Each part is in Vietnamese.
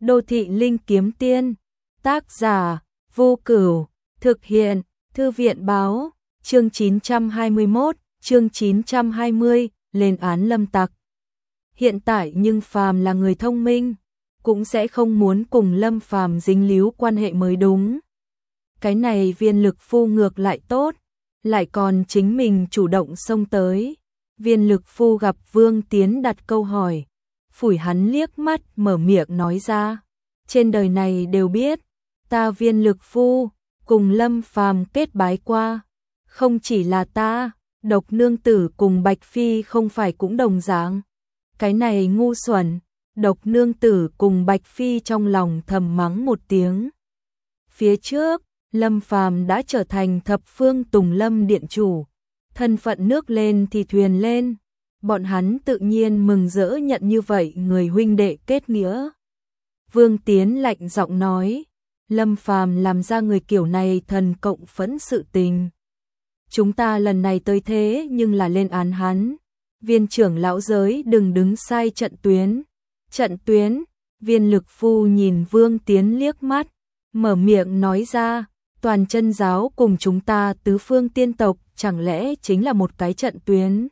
Đô thị linh kiếm tiên, tác giả, Vô Cửu, thực hiện, Thư viện báo, chương 921, chương 920, lên án lâm tặc. Hiện tại nhưng Phàm là người thông minh, cũng sẽ không muốn cùng Lâm Phàm dính líu quan hệ mới đúng. Cái này Viên Lực Phu ngược lại tốt, lại còn chính mình chủ động xông tới. Viên Lực Phu gặp Vương Tiến đặt câu hỏi, phủi hắn liếc mắt mở miệng nói ra, trên đời này đều biết, ta Viên Lực Phu cùng Lâm Phàm kết bái qua, không chỉ là ta, Độc Nương Tử cùng Bạch Phi không phải cũng đồng dạng. Cái này ngu xuẩn, Độc Nương Tử cùng Bạch Phi trong lòng thầm mắng một tiếng. Phía trước, Lâm Phàm đã trở thành Thập Phương Tùng Lâm điện chủ, thân phận nước lên thì thuyền lên, bọn hắn tự nhiên mừng rỡ nhận như vậy người huynh đệ kết nghĩa. Vương Tiến lạnh giọng nói, Lâm Phàm làm ra người kiểu này thần cộng phẫn sự tình. Chúng ta lần này tới thế nhưng là lên án hắn. Viên trưởng lão giới đừng đứng sai trận tuyến. Trận tuyến, Viên Lực Phu nhìn Vương Tiến liếc mắt, mở miệng nói ra, toàn chân giáo cùng chúng ta tứ phương tiên tộc chẳng lẽ chính là một cái trận tuyến.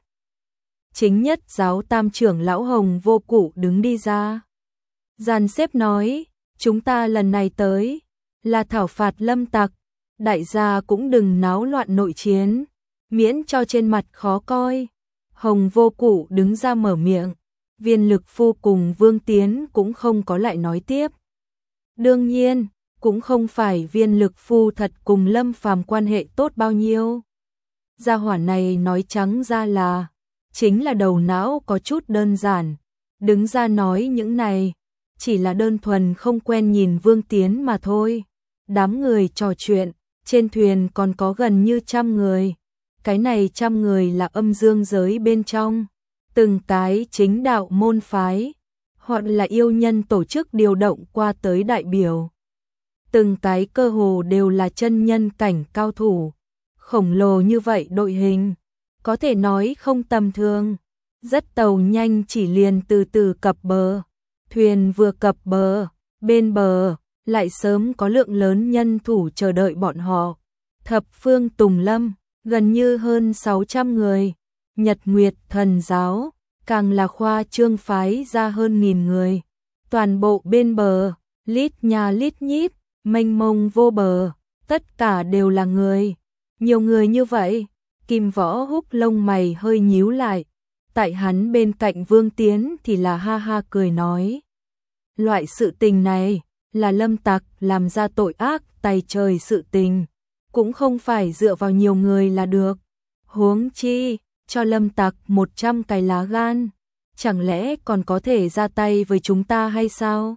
Chính nhất giáo tam trưởng lão Hồng Vô Cụ đứng đi ra. Dàn xếp nói, chúng ta lần này tới, là thảo phạt lâm tặc, đại gia cũng đừng náo loạn nội chiến, miễn cho trên mặt khó coi. Hồng Vô Cụ đứng ra mở miệng, Viên Lực Phu cùng Vương Tiến cũng không có lại nói tiếp. Đương nhiên, cũng không phải Viên Lực Phu thật cùng Lâm Phàm quan hệ tốt bao nhiêu. Gia hỏa này nói trắng ra là, chính là đầu não có chút đơn giản, đứng ra nói những này, chỉ là đơn thuần không quen nhìn Vương Tiến mà thôi. Đám người trò chuyện, trên thuyền còn có gần như 100 người. Cái này 100 người là âm dương giới bên trong, từng cái chính đạo môn phái, hoặc là yêu nhân tổ chức điều động qua tới đại biểu. Từng cái cơ hồ đều là chân nhân cảnh cao thủ, khổng lồ như vậy đội hình, có thể nói không tầm thường. Rất tàu nhanh chỉ liền từ từ cập bờ, thuyền vừa cập bờ, bên bờ lại sớm có lượng lớn nhân thủ chờ đợi bọn họ. Thập Phương Tùng Lâm, gần như hơn 600 người, Nhật Nguyệt Thần Giáo, càng là khoa trương phái ra hơn 1000 người. Toàn bộ bên bờ, lít nhà lít nhít, mênh mông vô bờ, tất cả đều là người. Nhiều người như vậy, Kim Võ Húc lông mày hơi nhíu lại, tại hắn bên cạnh Vương Tiến thì là ha ha cười nói. Loại sự tình này, là lâm tặc làm ra tội ác tày trời sự tình, cũng không phải dựa vào nhiều người là được. Huống chi, cho lâm tặc 100 cái lá gan, chẳng lẽ còn có thể ra tay với chúng ta hay sao?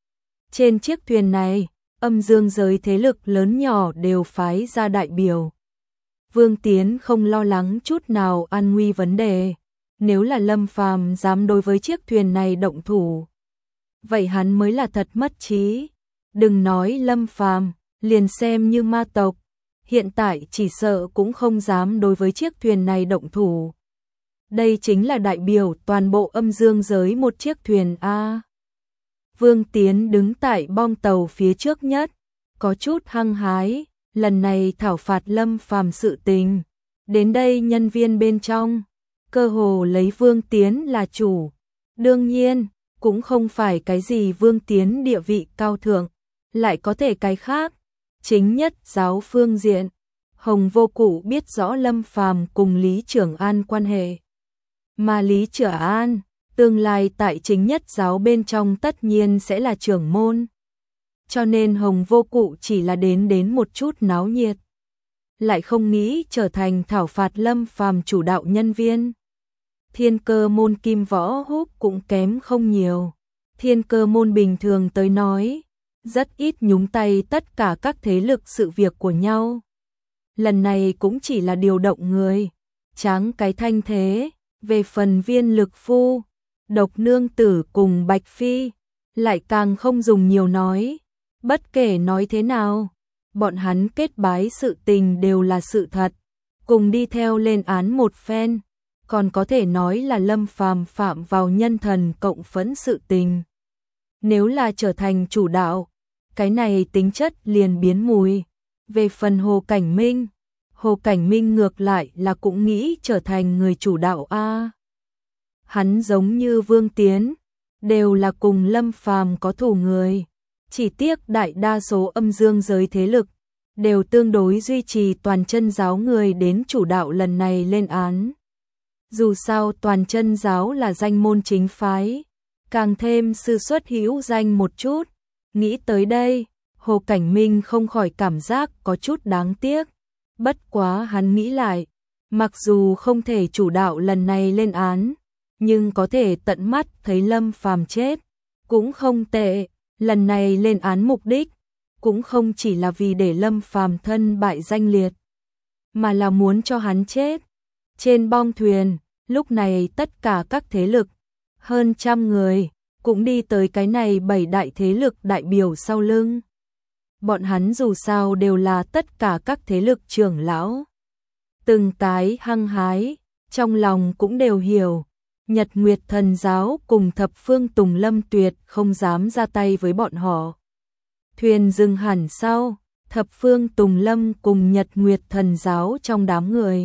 Trên chiếc thuyền này, âm dương giới thế lực lớn nhỏ đều phái ra đại biểu. Vương Tiến không lo lắng chút nào an nguy vấn đề, nếu là Lâm Phàm dám đối với chiếc thuyền này động thủ, vậy hắn mới là thật mất trí. Đừng nói Lâm Phàm, liền xem như ma tộc, hiện tại chỉ sợ cũng không dám đối với chiếc thuyền này động thủ. Đây chính là đại biểu toàn bộ âm dương giới một chiếc thuyền A. Vương Tiến đứng tại bong tàu phía trước nhất, có chút hăng hái, lần này thảo phạt Lâm Phàm sự tình. Đến đây nhân viên bên trong, cơ hồ lấy Vương Tiến là chủ. Đương nhiên, cũng không phải cái gì Vương Tiến địa vị cao thượng, lại có thể cái khác. Chính nhất giáo phương diện, Hồng Vô Cụ biết rõ Lâm Phàm cùng Lý Trưởng An quan hệ. Mà Lý Trưởng An, tương lai tại chính nhất giáo bên trong tất nhiên sẽ là trưởng môn. Cho nên Hồng Vô Cụ chỉ là đến một chút náo nhiệt, lại không nghĩ trở thành thảo phạt Lâm Phàm chủ đạo nhân viên. Thiên Cơ môn Kim Võ Húc cũng kém không nhiều. Thiên Cơ môn bình thường tới nói, rất ít nhúng tay tất cả các thế lực sự việc của nhau. Lần này cũng chỉ là điều động người, tráng cái thanh thế. Về phần Viên Lực Phu, Độc Nương Tử cùng Bạch Phi, lại càng không dùng nhiều nói. Bất kể nói thế nào, bọn hắn kết bái sự tình đều là sự thật, cùng đi theo lên án một phen, còn có thể nói là Lâm Phàm phạm vào nhân thần cộng phẫn sự tình. Nếu là trở thành chủ đạo, cái này tính chất liền biến mùi. Về phần Hồ Cảnh Minh ngược lại là cũng nghĩ trở thành người chủ đạo a. Hắn giống như Vương Tiến, đều là cùng Lâm Phàm có thù người, chỉ tiếc đại đa số âm dương giới thế lực đều tương đối duy trì Toàn Chân giáo người đến chủ đạo lần này lên án. Dù sao Toàn Chân giáo là danh môn chính phái, càng thêm sư xuất hữu danh một chút. Nghĩ tới đây, Hồ Cảnh Minh không khỏi cảm giác có chút đáng tiếc. Bất quá hắn nghĩ lại, mặc dù không thể chủ đạo lần này lên án, nhưng có thể tận mắt thấy Lâm Phàm chết, cũng không tệ. Lần này lên án mục đích cũng không chỉ là vì để Lâm Phàm thân bại danh liệt, mà là muốn cho hắn chết. Trên bong thuyền, lúc này tất cả các thế lực, hơn 100 người, cũng đi tới cái này 7 đại thế lực đại biểu sau lưng. Bọn hắn dù sao đều là tất cả các thế lực trưởng lão. Từng cái hăng hái, trong lòng cũng đều hiểu, Nhật Nguyệt Thần giáo cùng Thập Phương Tùng Lâm tuyệt không dám ra tay với bọn họ. Thuyền dừng hẳn sau, Thập Phương Tùng Lâm cùng Nhật Nguyệt Thần giáo trong đám người.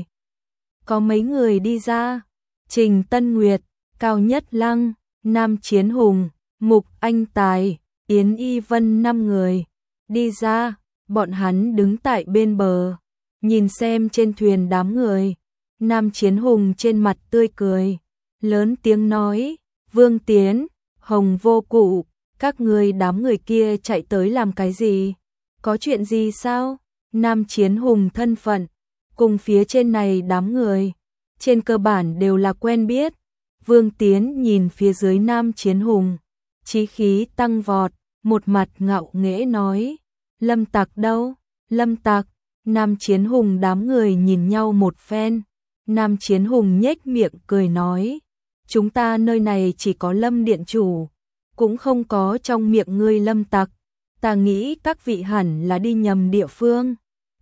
Có mấy người đi ra, Trình Tân Nguyệt, Cao Nhất Lăng, Nam Chiến Hùng, Mục Anh Tài, Yến Y Vân 5 người. Đi ra, bọn hắn đứng tại bên bờ, nhìn xem trên thuyền đám người. Nam Chiến Hùng trên mặt tươi cười, lớn tiếng nói, Vương Tiến, Hồng Vô Cụ, các người đám người kia chạy tới làm cái gì? Có chuyện gì sao? Nam Chiến Hùng thân phận, cùng phía trên này đám người, trên cơ bản đều là quen biết. Vương Tiến nhìn phía dưới Nam Chiến Hùng, chí khí tăng vọt, một mặt ngạo nghễ nói, Lâm Tặc đâu? Lâm Tặc. Nam Chiến Hùng đám người nhìn nhau một phen. Nam Chiến Hùng nhếch miệng cười nói, chúng ta nơi này chỉ có Lâm điện chủ, cũng không có trong miệng ngươi Lâm Tặc. Ta nghĩ các vị hẳn là đi nhầm địa phương.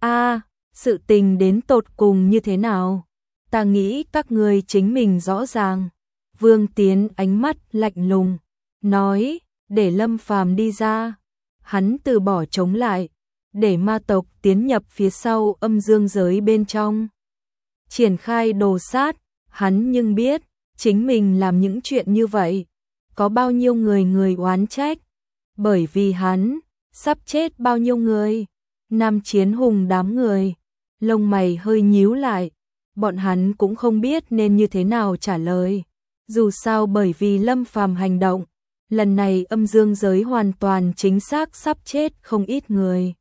Sự tình đến tột cùng như thế nào? Ta nghĩ các ngươi chính mình rõ ràng. Vương Tiến ánh mắt lạnh lùng, nói, để Lâm Phàm đi ra. Hắn từ bỏ chống lại, để ma tộc tiến nhập phía sau âm dương giới bên trong. Triển khai đồ sát, hắn nhưng biết, chính mình làm những chuyện như vậy, có bao nhiêu người oán trách. Bởi vì hắn, sắp chết bao nhiêu người. Nam Chiến Hùng đám người, lông mày hơi nhíu lại, bọn hắn cũng không biết nên như thế nào trả lời. Dù sao bởi vì Lâm Phàm hành động, lần này âm dương giới hoàn toàn chính xác sắp chết không ít người.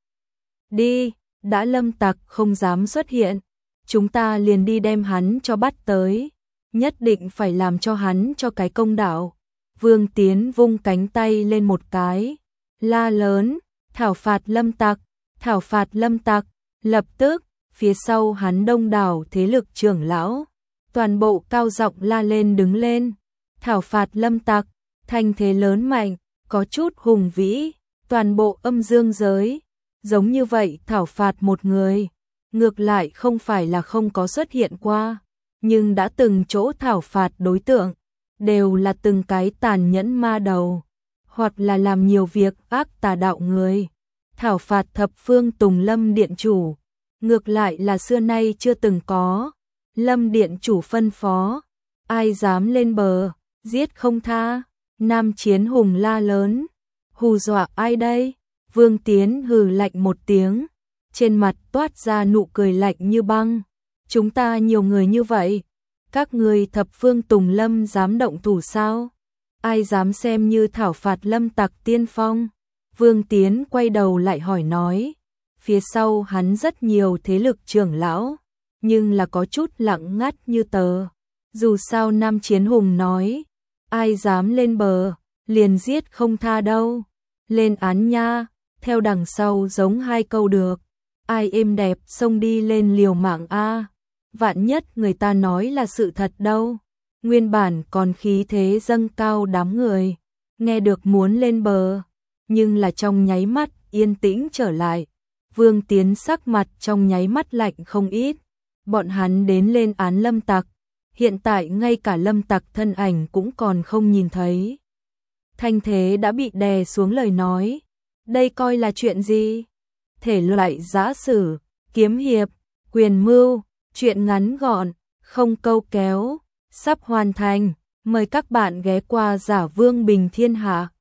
Đi, đã Lâm Tặc không dám xuất hiện, chúng ta liền đi đem hắn cho bắt tới, nhất định phải làm cho hắn cho cái công đạo. Vương Tiến vung cánh tay lên một cái, la lớn, thảo phạt Lâm Tặc, thảo phạt Lâm Tặc. Lập tức, phía sau hắn đông đảo thế lực trưởng lão, toàn bộ cao giọng la lên đứng lên, thảo phạt Lâm Tặc. Thanh thế lớn mạnh, có chút hùng vĩ, toàn bộ âm dương giới, giống như vậy thảo phạt một người, ngược lại không phải là không có xuất hiện qua, nhưng đã từng chỗ thảo phạt đối tượng, đều là từng cái tàn nhẫn ma đầu, hoặc là làm nhiều việc ác tà đạo người. Thảo phạt Thập Phương Tùng Lâm điện chủ, ngược lại là xưa nay chưa từng có. Lâm điện chủ phân phó, ai dám lên bờ, giết không tha. Nam Chiến Hùng la lớn, hù dọa ai đây? Vương Tiến hừ lạnh một tiếng, trên mặt toát ra nụ cười lạnh như băng. Chúng ta nhiều người như vậy, các người Thập Phương Tùng Lâm dám động thủ sao? Ai dám xem như thảo phạt Lâm Tặc tiên phong? Vương Tiến quay đầu lại hỏi nói, phía sau hắn rất nhiều thế lực trưởng lão, nhưng là có chút lặng ngắt như tờ. Dù sao Nam Chiến Hùng nói, ai dám lên bờ, liền giết không tha đâu. Lên án nha, theo đằng sau giống hai câu được. Ai êm đẹp xông đi lên liều mạng a. Vạn nhất người ta nói là sự thật đâu. Nguyên bản còn khí thế dâng cao đám người, nghe được muốn lên bờ, nhưng là trong nháy mắt yên tĩnh trở lại. Vương Tiến sắc mặt trong nháy mắt lạnh không ít. Bọn hắn đến lên án Lâm Tặc, hiện tại ngay cả Lâm Tặc thân ảnh cũng còn không nhìn thấy. Thanh thế đã bị đè xuống lời nói. Đây coi là chuyện gì? Thể loại giã sử, kiếm hiệp, quyền mưu, chuyện ngắn gọn, không câu kéo, sắp hoàn thành. Mời các bạn ghé qua Giả Vương Bình Thiên Hạ.